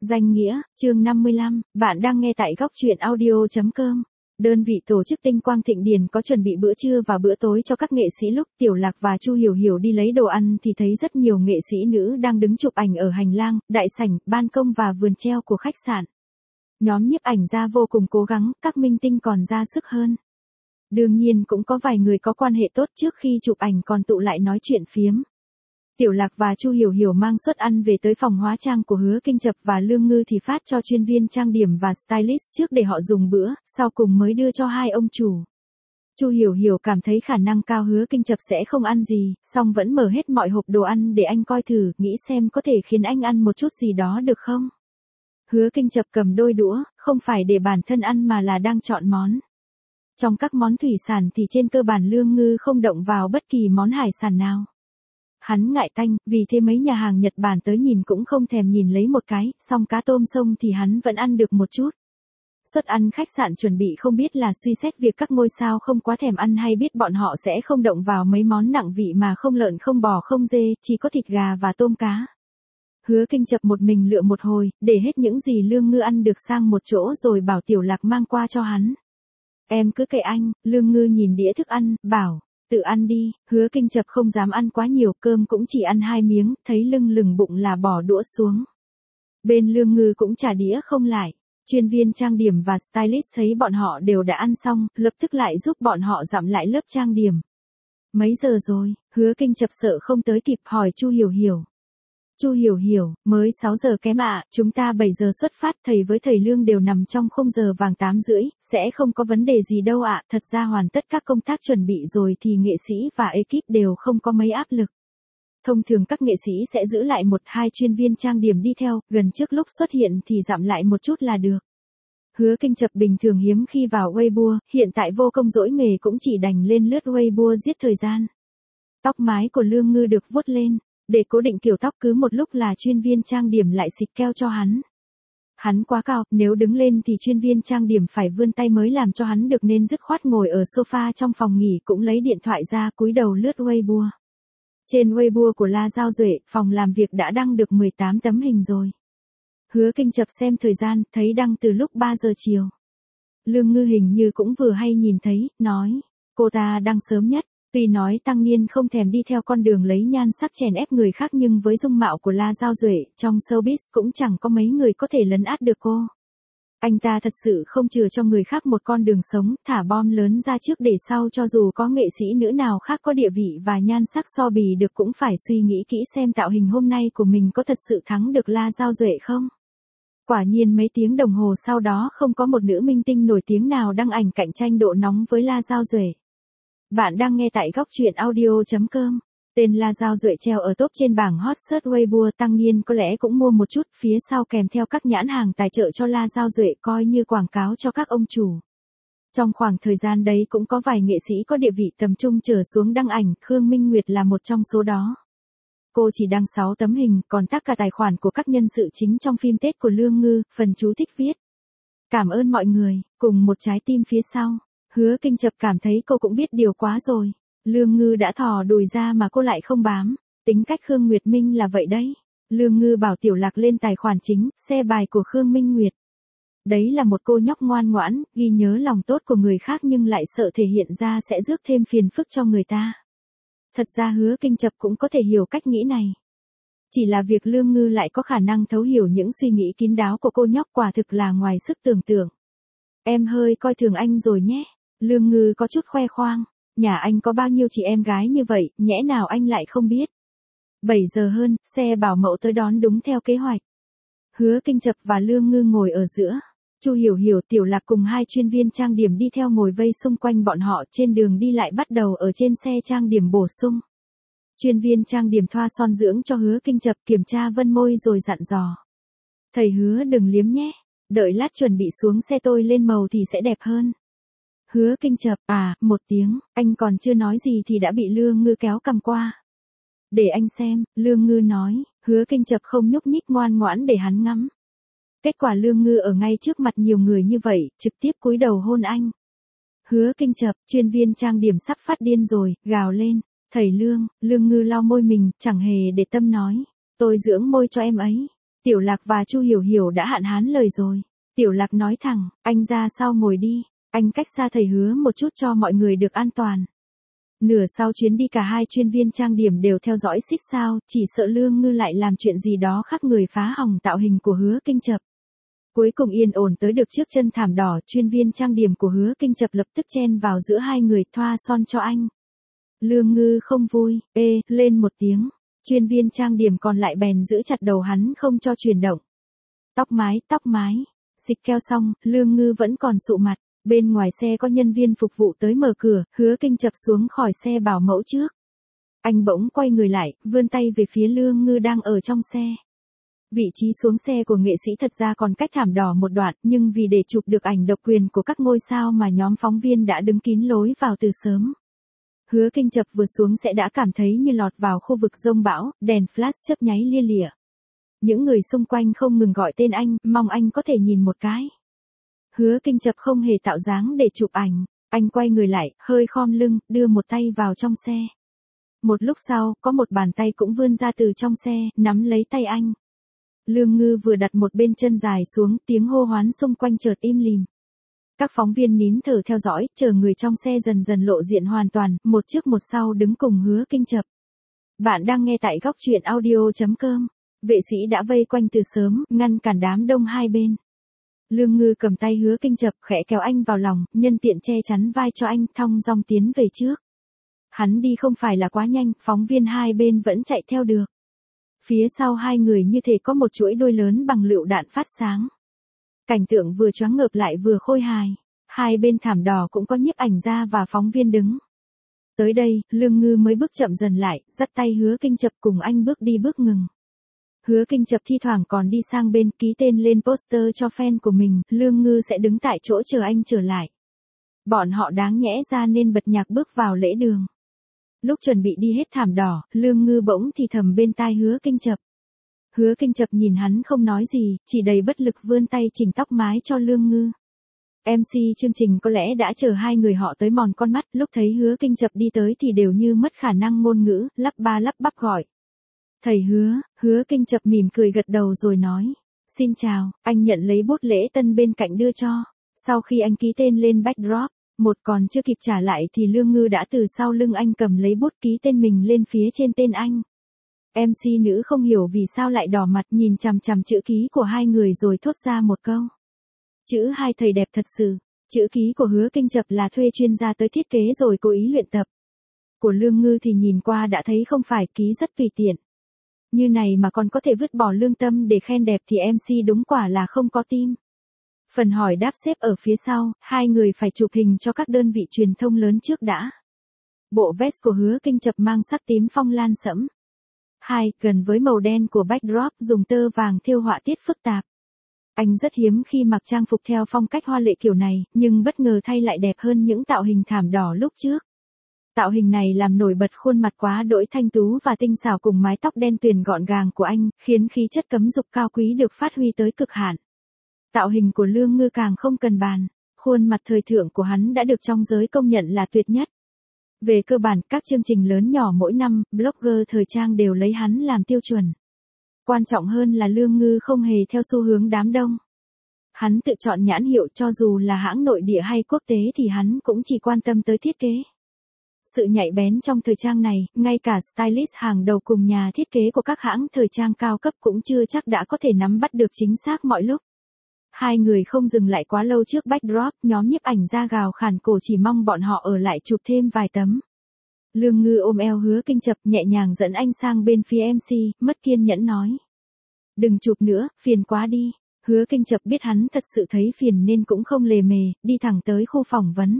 Danh nghĩa, chương 55, bạn đang nghe tại góc truyện audio.com. Đơn vị tổ chức Tinh Quang Thịnh Điền có chuẩn bị bữa trưa và bữa tối cho các nghệ sĩ. Lúc Tiểu Lạc và Chu Hiểu Hiểu đi lấy đồ ăn thì thấy rất nhiều nghệ sĩ nữ đang đứng chụp ảnh ở hành lang, đại sảnh, ban công và vườn treo của khách sạn. Nhóm nhiếp ảnh gia vô cùng cố gắng, các minh tinh còn ra sức hơn. Đương nhiên cũng có vài người có quan hệ tốt trước khi chụp ảnh còn tụ lại nói chuyện phiếm. Tiểu Lạc và Chu Hiểu Hiểu mang suất ăn về tới phòng hóa trang của Hứa Kinh Chập và Lương Ngư thì phát cho chuyên viên trang điểm và stylist trước để họ dùng bữa, sau cùng mới đưa cho hai ông chủ. Chu Hiểu Hiểu cảm thấy khả năng cao Hứa Kinh Chập sẽ không ăn gì, song vẫn mở hết mọi hộp đồ ăn để anh coi thử, nghĩ xem có thể khiến anh ăn một chút gì đó được không. Hứa Kinh Chập cầm đôi đũa, không phải để bản thân ăn mà là đang chọn món. Trong các món thủy sản thì trên cơ bản Lương Ngư không động vào bất kỳ món hải sản nào. Hắn ngại tanh, vì thế mấy nhà hàng Nhật Bản tới nhìn cũng không thèm nhìn lấy một cái, song cá tôm sông thì hắn vẫn ăn được một chút. Suất ăn khách sạn chuẩn bị không biết là suy xét việc các ngôi sao không quá thèm ăn hay biết bọn họ sẽ không động vào mấy món nặng vị mà không lợn không bò không dê, chỉ có thịt gà và tôm cá. Hứa Kinh Chập một mình lựa một hồi, để hết những gì Lương Ngư ăn được sang một chỗ rồi bảo Tiểu Lạc mang qua cho hắn. Em cứ kệ anh. Lương Ngư nhìn đĩa thức ăn, bảo. Tự ăn đi. Hứa Kinh Chập không dám ăn quá nhiều, cơm cũng chỉ ăn 2 miếng, thấy lưng lửng bụng là bỏ đũa xuống. Bên Lương Ngư cũng trả đĩa không lại. Chuyên viên trang điểm và stylist thấy bọn họ đều đã ăn xong, lập tức lại giúp bọn họ dặm lại lớp trang điểm. Mấy giờ rồi? Hứa Kinh Chập sợ không tới kịp hỏi Chu Hiểu Hiểu. Chu Hiểu Hiểu, mới 6 giờ kém ạ, chúng ta 7 giờ xuất phát, thầy với thầy Lương đều nằm trong khung giờ vàng 8 rưỡi, sẽ không có vấn đề gì đâu ạ, thật ra hoàn tất các công tác chuẩn bị rồi thì nghệ sĩ và ekip đều không có mấy áp lực. Thông thường các nghệ sĩ sẽ giữ lại 1-2 chuyên viên trang điểm đi theo, gần trước lúc xuất hiện thì dặm lại một chút là được. Hứa Kinh Chập bình thường hiếm khi vào Weibo, hiện tại vô công dỗi nghề cũng chỉ đành lên lướt Weibo giết thời gian. Tóc mái của Lương Ngư được vuốt lên. Để cố định kiểu tóc cứ một lúc là chuyên viên trang điểm lại xịt keo cho hắn. Hắn quá cao, nếu đứng lên thì chuyên viên trang điểm phải vươn tay mới làm cho hắn được nên dứt khoát ngồi ở sofa trong phòng nghỉ cũng lấy điện thoại ra cúi đầu lướt Weibo. Trên Weibo của La Giao Duệ, phòng làm việc đã đăng được 18 tấm hình rồi. Hứa Kinh Chập xem thời gian, thấy đăng từ lúc 3 giờ chiều. Lương Ngư hình như cũng vừa hay nhìn thấy, nói, cô ta đăng sớm nhất. Tuy nói Tăng Niên không thèm đi theo con đường lấy nhan sắc chèn ép người khác nhưng với dung mạo của La Giao Duệ, trong showbiz cũng chẳng có mấy người có thể lấn át được cô. Anh ta thật sự không chừa cho người khác một con đường sống, thả bom lớn ra trước để sau cho dù có nghệ sĩ nữ nào khác có địa vị và nhan sắc so bì được cũng phải suy nghĩ kỹ xem tạo hình hôm nay của mình có thật sự thắng được La Giao Duệ không. Quả nhiên mấy tiếng đồng hồ sau đó không có một nữ minh tinh nổi tiếng nào đăng ảnh cạnh tranh độ nóng với La Giao Duệ. Bạn đang nghe tại góc truyện audio.com. Tên La Giao Duệ treo ở top trên bảng hot search Weibo. Tăng Niên có lẽ cũng mua một chút, phía sau kèm theo các nhãn hàng tài trợ cho La Giao Duệ coi như quảng cáo cho các ông chủ. Trong khoảng thời gian đấy cũng có vài nghệ sĩ có địa vị tầm trung trở xuống đăng ảnh, Khương Minh Nguyệt là một trong số đó. Cô chỉ đăng 6 tấm hình, còn tag cả tài khoản của các nhân sự chính trong phim Tết của Lương Ngư, phần chú thích viết. Cảm ơn mọi người, cùng một trái tim phía sau. Hứa Kinh Chập cảm thấy cô cũng biết điều quá rồi. Lương Ngư đã thò đùi ra mà cô lại không bám. Tính cách Khương Nguyệt Minh là vậy đấy. Lương Ngư bảo Tiểu Lạc lên tài khoản chính, xe bài của Khương Minh Nguyệt. Đấy là một cô nhóc ngoan ngoãn, ghi nhớ lòng tốt của người khác nhưng lại sợ thể hiện ra sẽ rước thêm phiền phức cho người ta. Thật ra Hứa Kinh Chập cũng có thể hiểu cách nghĩ này. Chỉ là việc Lương Ngư lại có khả năng thấu hiểu những suy nghĩ kín đáo của cô nhóc quả thực là ngoài sức tưởng tượng. Em hơi coi thường anh rồi nhé. Lương Ngư có chút khoe khoang. Nhà anh có bao nhiêu chị em gái như vậy, nhẽ nào anh lại không biết. 7 giờ hơn, xe bảo mẫu tới đón đúng theo kế hoạch. Hứa Kinh Chập và Lương Ngư ngồi ở giữa. Chu Hiểu Hiểu, Tiểu Lạc cùng 2 chuyên viên trang điểm đi theo ngồi vây xung quanh bọn họ. Trên đường đi lại bắt đầu ở trên xe trang điểm bổ sung. Chuyên viên trang điểm thoa son dưỡng cho Hứa Kinh Chập, kiểm tra vân môi rồi dặn dò. Thầy Hứa đừng liếm nhé. Đợi lát chuẩn bị xuống xe tôi lên màu thì sẽ đẹp hơn. Hứa Kinh Chập, một tiếng, anh còn chưa nói gì thì đã bị Lương Ngư kéo cầm qua. Để anh xem, Lương Ngư nói. Hứa Kinh Chập không nhúc nhích, ngoan ngoãn để hắn ngắm. Kết quả Lương Ngư ở ngay trước mặt nhiều người như vậy, trực tiếp cúi đầu hôn anh. Hứa Kinh Chập, chuyên viên trang điểm sắp phát điên rồi, gào lên. Thầy Lương. Lương Ngư lau môi mình, chẳng hề để tâm nói. Tôi dưỡng môi cho em ấy. Tiểu Lạc và Chu Hiểu Hiểu đã hạn hán lời rồi. Tiểu Lạc nói thẳng, anh ra sau ngồi đi, anh cách xa thầy Hứa một chút cho mọi người được an toàn. Nửa sau chuyến đi cả hai chuyên viên trang điểm đều theo dõi xích sao, chỉ sợ Lương Ngư lại làm chuyện gì đó khác người phá hỏng tạo hình của Hứa Kinh Chập. Cuối cùng yên ổn tới được trước chân thảm đỏ, chuyên viên trang điểm của Hứa Kinh Chập lập tức chen vào giữa hai người, thoa son cho anh. Lương Ngư không vui, lên một tiếng. Chuyên viên trang điểm còn lại bèn giữ chặt đầu hắn không cho chuyển động. Tóc mái. Xịt keo xong, Lương Ngư vẫn còn sụ mặt. Bên ngoài xe có nhân viên phục vụ tới mở cửa, Hứa Kinh Chập xuống khỏi xe bảo mẫu trước. Anh bỗng quay người lại, vươn tay về phía Lương Ngư đang ở trong xe. Vị trí xuống xe của nghệ sĩ thật ra còn cách thảm đỏ một đoạn, nhưng vì để chụp được ảnh độc quyền của các ngôi sao mà nhóm phóng viên đã đứng kín lối vào từ sớm. Hứa Kinh Chập vừa xuống sẽ đã cảm thấy như lọt vào khu vực giông bão, đèn flash chớp nháy lia lịa. Những người xung quanh không ngừng gọi tên anh, mong anh có thể nhìn một cái. Hứa Kinh Chập không hề tạo dáng để chụp ảnh, anh quay người lại, hơi khom lưng, đưa một tay vào trong xe. Một lúc sau, có một bàn tay cũng vươn ra từ trong xe, nắm lấy tay anh. Lương Ngư vừa đặt một bên chân dài xuống, tiếng hô hoán xung quanh chợt im lìm. Các phóng viên nín thở theo dõi, chờ người trong xe dần dần lộ diện hoàn toàn, một trước một sau đứng cùng Hứa Kinh Chập. Bạn đang nghe tại góc truyện audio.com. Vệ sĩ đã vây quanh từ sớm, ngăn cản đám đông hai bên. Lương Ngư cầm tay Hứa Kinh Chập, khẽ kéo anh vào lòng, nhân tiện che chắn vai cho anh, thong dong tiến về trước. Hắn đi không phải là quá nhanh, phóng viên hai bên vẫn chạy theo được. Phía sau hai người như thể có một chuỗi đuôi lớn bằng lựu đạn phát sáng. Cảnh tượng vừa choáng ngợp lại vừa khôi hài. Hai bên thảm đỏ cũng có nhiếp ảnh gia và phóng viên đứng. Tới đây, Lương Ngư mới bước chậm dần lại, dắt tay Hứa Kinh Chập cùng anh bước đi bước ngừng. Hứa Kinh Chập thi thoảng còn đi sang bên ký tên lên poster cho fan của mình, Lương Ngư sẽ đứng tại chỗ chờ anh trở lại. Bọn họ đáng nhẽ ra nên bật nhạc bước vào lễ đường. Lúc chuẩn bị đi hết thảm đỏ, Lương Ngư bỗng thì thầm bên tai Hứa Kinh Chập. Hứa Kinh Chập nhìn hắn không nói gì, chỉ đầy bất lực vươn tay chỉnh tóc mái cho Lương Ngư. MC chương trình có lẽ đã chờ hai người họ tới mòn con mắt, lúc thấy Hứa Kinh Chập đi tới thì đều như mất khả năng ngôn ngữ, lắp ba lắp bắp gọi. Thầy Hứa. Hứa Kinh Chập mỉm cười gật đầu rồi nói. Xin chào, anh nhận lấy bút lễ tân bên cạnh đưa cho. Sau khi anh ký tên lên backdrop, một còn chưa kịp trả lại thì Lương Ngư đã từ sau lưng anh cầm lấy bút ký tên mình lên phía trên tên anh. MC nữ không hiểu vì sao lại đỏ mặt nhìn chằm chằm chữ ký của hai người rồi thốt ra một câu. Chữ hai thầy đẹp thật sự. Chữ ký của Hứa Kinh Chập là thuê chuyên gia tới thiết kế rồi cố ý luyện tập. Của Lương Ngư thì nhìn qua đã thấy không phải, ký rất tùy tiện. Như này mà còn có thể vứt bỏ lương tâm để khen đẹp thì MC đúng quả là không có tim. Phần hỏi đáp xếp ở phía sau, hai người phải chụp hình cho các đơn vị truyền thông lớn trước đã. Bộ vest của Hứa Kinh Chập mang sắc tím phong lan sẫm. Gần với màu đen của backdrop dùng tơ vàng thêu họa tiết phức tạp. Anh rất hiếm khi mặc trang phục theo phong cách hoa lệ kiểu này, nhưng bất ngờ thay lại đẹp hơn những tạo hình thảm đỏ lúc trước. Tạo hình này làm nổi bật khuôn mặt quá đỗi thanh tú và tinh xảo cùng mái tóc đen tuyền gọn gàng của anh, khiến khí chất cấm dục cao quý được phát huy tới cực hạn. Tạo hình của Lương Ngư càng không cần bàn, khuôn mặt thời thượng của hắn đã được trong giới công nhận là tuyệt nhất. Về cơ bản, các chương trình lớn nhỏ mỗi năm, blogger thời trang đều lấy hắn làm tiêu chuẩn. Quan trọng hơn là Lương Ngư không hề theo xu hướng đám đông. Hắn tự chọn nhãn hiệu, cho dù là hãng nội địa hay quốc tế thì hắn cũng chỉ quan tâm tới thiết kế. Sự nhạy bén trong thời trang này, ngay cả stylist hàng đầu cùng nhà thiết kế của các hãng thời trang cao cấp cũng chưa chắc đã có thể nắm bắt được chính xác mọi lúc. Hai người không dừng lại quá lâu trước backdrop, nhóm nhiếp ảnh gia gào khản cổ chỉ mong bọn họ ở lại chụp thêm vài tấm. Lương Ngư ôm eo Hứa Kinh Chập nhẹ nhàng dẫn anh sang bên phía MC, mất kiên nhẫn nói. Đừng chụp nữa, phiền quá đi. Hứa Kinh Chập biết hắn thật sự thấy phiền nên cũng không lề mề, đi thẳng tới khu phỏng vấn.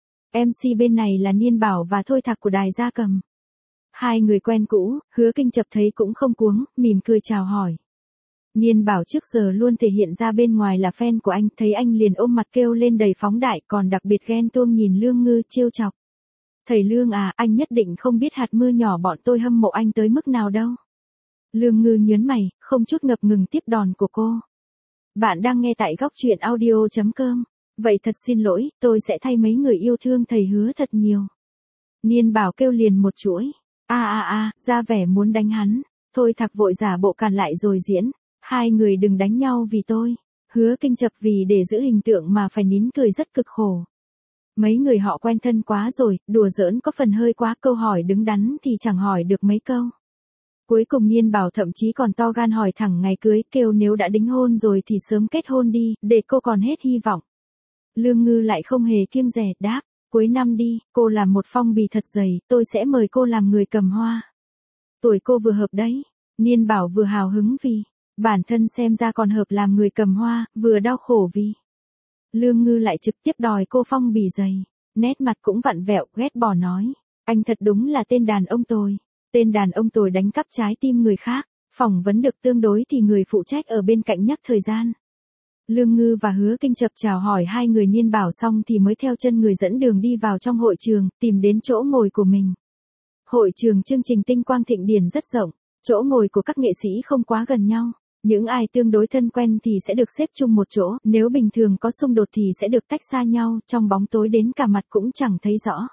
MC bên này là Niên Bảo và Thôi Thạc của Đài Gia Cầm. Hai người quen cũ, Hứa Kinh Chập thấy cũng không cuống, mỉm cười chào hỏi. Niên Bảo trước giờ luôn thể hiện ra bên ngoài là fan của anh, thấy anh liền ôm mặt kêu lên đầy phóng đại, còn đặc biệt ghen tuông nhìn Lương Ngư trêu chọc. Thầy Lương à, anh nhất định không biết hạt mưa nhỏ bọn tôi hâm mộ anh tới mức nào đâu. Lương Ngư nhớn mày, không chút ngập ngừng tiếp đòn của cô. Bạn đang nghe tại góc truyện audio.com. Vậy thật xin lỗi, tôi sẽ thay mấy người yêu thương thầy Hứa thật nhiều. Niên Bảo kêu liền một chuỗi. Ra vẻ muốn đánh hắn. Thôi Thạc vội giả bộ cản lại rồi diễn. Hai người đừng đánh nhau vì tôi. Hứa Kinh chập vì để giữ hình tượng mà phải nín cười rất cực khổ. Mấy người họ quen thân quá rồi, đùa giỡn có phần hơi quá, câu hỏi đứng đắn thì chẳng hỏi được mấy câu. Cuối cùng Niên Bảo thậm chí còn to gan hỏi thẳng ngày cưới, kêu nếu đã đính hôn rồi thì sớm kết hôn đi, để cô còn hết hy vọng. Lương Ngư lại không hề kiêng dè, đáp, cuối năm đi, cô làm một phong bì thật dày, tôi sẽ mời cô làm người cầm hoa. Tuổi cô vừa hợp đấy. Niên Bảo vừa hào hứng vì bản thân xem ra còn hợp làm người cầm hoa, vừa đau khổ vì Lương Ngư lại trực tiếp đòi cô phong bì dày. Nét mặt cũng vặn vẹo, ghét bỏ nói, anh thật đúng là tên đàn ông tồi. Tên đàn ông tồi đánh cắp trái tim người khác. Phỏng vấn được tương đối thì người phụ trách ở bên cạnh nhắc thời gian. Lương Ngư và Hứa Kinh chập chào hỏi hai người Niên Bảo xong thì mới theo chân người dẫn đường đi vào trong hội trường, tìm đến chỗ ngồi của mình. Hội trường chương trình Tinh Quang Thịnh Điển rất rộng, chỗ ngồi của các nghệ sĩ không quá gần nhau. Những ai tương đối thân quen thì sẽ được xếp chung một chỗ, nếu bình thường có xung đột thì sẽ được tách xa nhau, trong bóng tối đến cả mặt cũng chẳng thấy rõ.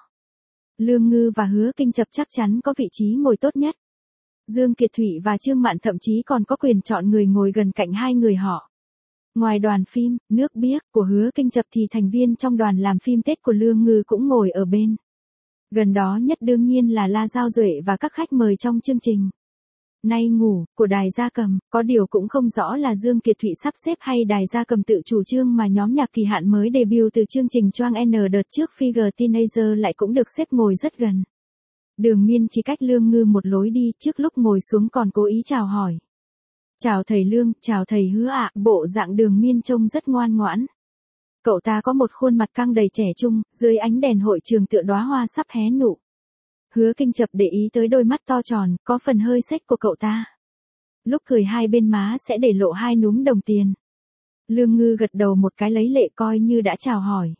Lương Ngư và Hứa Kinh chập chắc chắn có vị trí ngồi tốt nhất. Dương Kiệt Thụy và Trương Mạn thậm chí còn có quyền chọn người ngồi gần cạnh hai người họ. Ngoài đoàn phim, nước biếc của Hứa Kinh chập thì thành viên trong đoàn làm phim Tết của Lương Ngư cũng ngồi ở bên. Gần đó nhất đương nhiên là La Giao Duệ và các khách mời trong chương trình. Nay ngủ, của Đài Gia Cầm, có điều cũng không rõ là Dương Kiệt Thụy sắp xếp hay Đài Gia Cầm tự chủ trương mà nhóm nhạc Kỳ Hạn mới debut từ chương trình Choang N đợt trước Figure Teenager lại cũng được xếp ngồi rất gần. Đường Miên chỉ cách Lương Ngư một lối đi, trước lúc ngồi xuống còn cố ý chào hỏi. Chào thầy Lương, chào thầy Hứa ạ, bộ dạng Đường Miên trông rất ngoan ngoãn. Cậu ta có một khuôn mặt căng đầy trẻ trung, dưới ánh đèn hội trường tựa đóa hoa sắp hé nụ. Hứa Kinh chập để ý tới đôi mắt to tròn, có phần hơi xếch của cậu ta. Lúc cười hai bên má sẽ để lộ hai núm đồng tiền. Lương Ngư gật đầu một cái lấy lệ coi như đã chào hỏi.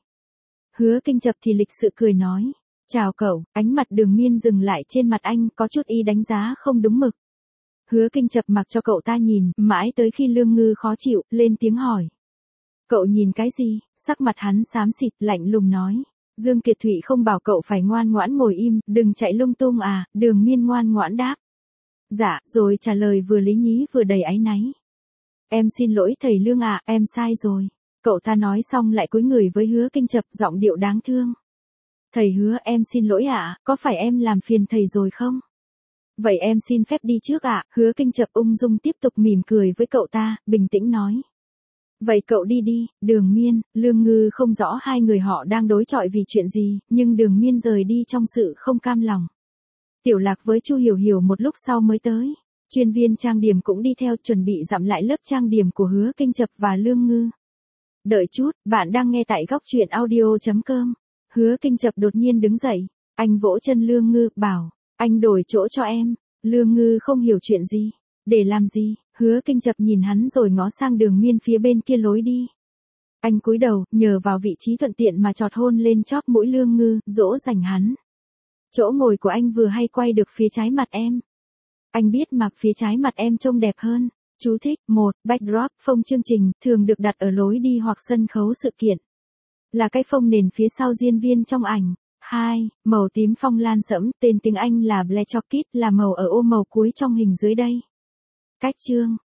Hứa Kinh chập thì lịch sự cười nói, chào cậu, ánh mặt Đường Miên dừng lại trên mặt anh, có chút ý đánh giá không đúng mực. Hứa Kinh chập mặc cho cậu ta nhìn, mãi tới khi Lương Ngư khó chịu, lên tiếng hỏi. Cậu nhìn cái gì? Sắc mặt hắn xám xịt, lạnh lùng nói. Dương Kiệt Thụy không bảo cậu phải ngoan ngoãn ngồi im, đừng chạy lung tung à, Đường Miên ngoan ngoãn đáp. Dạ, rồi trả lời vừa lý nhí vừa đầy áy náy. Em xin lỗi thầy Lương ạ, em sai rồi. Cậu ta nói xong lại cúi người với Hứa Kinh chập, giọng điệu đáng thương. Thầy Hứa, em xin lỗi ạ, có phải em làm phiền thầy rồi không? Vậy em xin phép đi trước ạ. Hứa Kinh chập ung dung tiếp tục mỉm cười với cậu ta, bình tĩnh nói. Vậy cậu đi đi. Đường Miên, Lương Ngư không rõ hai người họ đang đối chọi vì chuyện gì, nhưng Đường Miên rời đi trong sự không cam lòng. Tiểu Lạc với Chu Hiểu Hiểu một lúc sau mới tới. Chuyên viên trang điểm cũng đi theo, chuẩn bị dặm lại lớp trang điểm của Hứa Kinh chập và Lương Ngư. Đợi chút, bạn đang nghe tại góc truyện audio.com. Hứa Kinh chập đột nhiên đứng dậy. Anh vỗ chân Lương Ngư, bảo, anh đổi chỗ cho em. Lương Ngư không hiểu chuyện gì. Để làm gì? Hứa Kinh chập nhìn hắn rồi ngó sang Đường Miên phía bên kia lối đi. Anh cúi đầu, nhờ vào vị trí thuận tiện mà chọt hôn lên chóp mũi Lương Ngư, dỗ dành hắn. Chỗ ngồi của anh vừa hay quay được phía trái mặt em. Anh biết mà phía trái mặt em trông đẹp hơn. Chú thích, 1. Backdrop, phông chương trình, thường được đặt ở lối đi hoặc sân khấu sự kiện. Là cái phông nền phía sau diễn viên trong ảnh. 2. Màu tím phong lan sẫm, tên tiếng Anh là Black Orchid, là màu ở ô màu cuối trong hình dưới đây. Cách chương